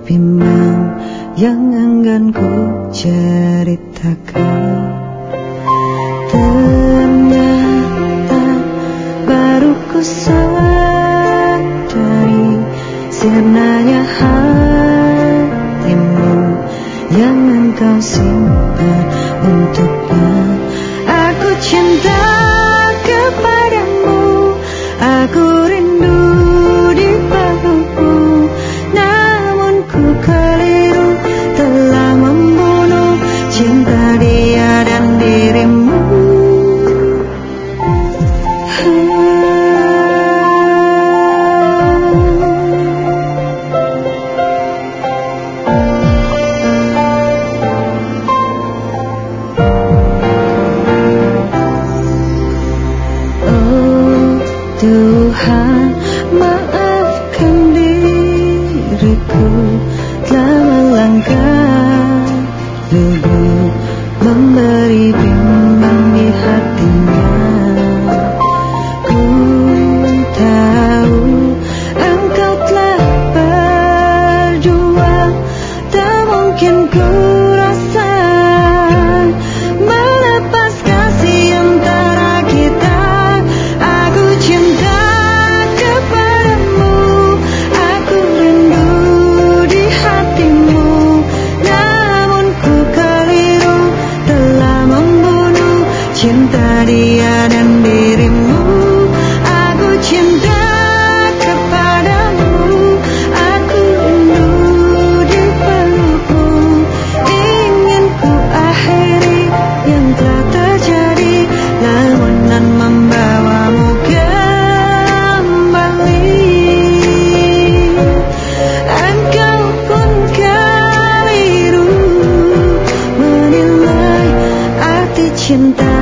bimbang yang enggan ku ceritakan. Ternyata baru ku sadari sirnanya hatimu yang engkau simpan untuknya. Aku cinta kepadamu, aku rindu di pelukmu, namun ku keliru telah membunuh cinta dia dan dirimu. Tuhan, maafkan diriku telah melangkah lugu, memberi bimbang di hatinya. Ku tahu engkau telah berjuang, tak mungkin ku rasa melepas kasih antara kita. Aku cinta kepadamu, aku rindu di hatimu, namun ku keliru telah membunuh cinta dia dan dirimu. Aku cinta kepadamu, aku rindu di pelukmu, ingin ku akhiri yang telah terjadi, lamunan membawamu kembali. Engkau pun keliru menilai arti cinta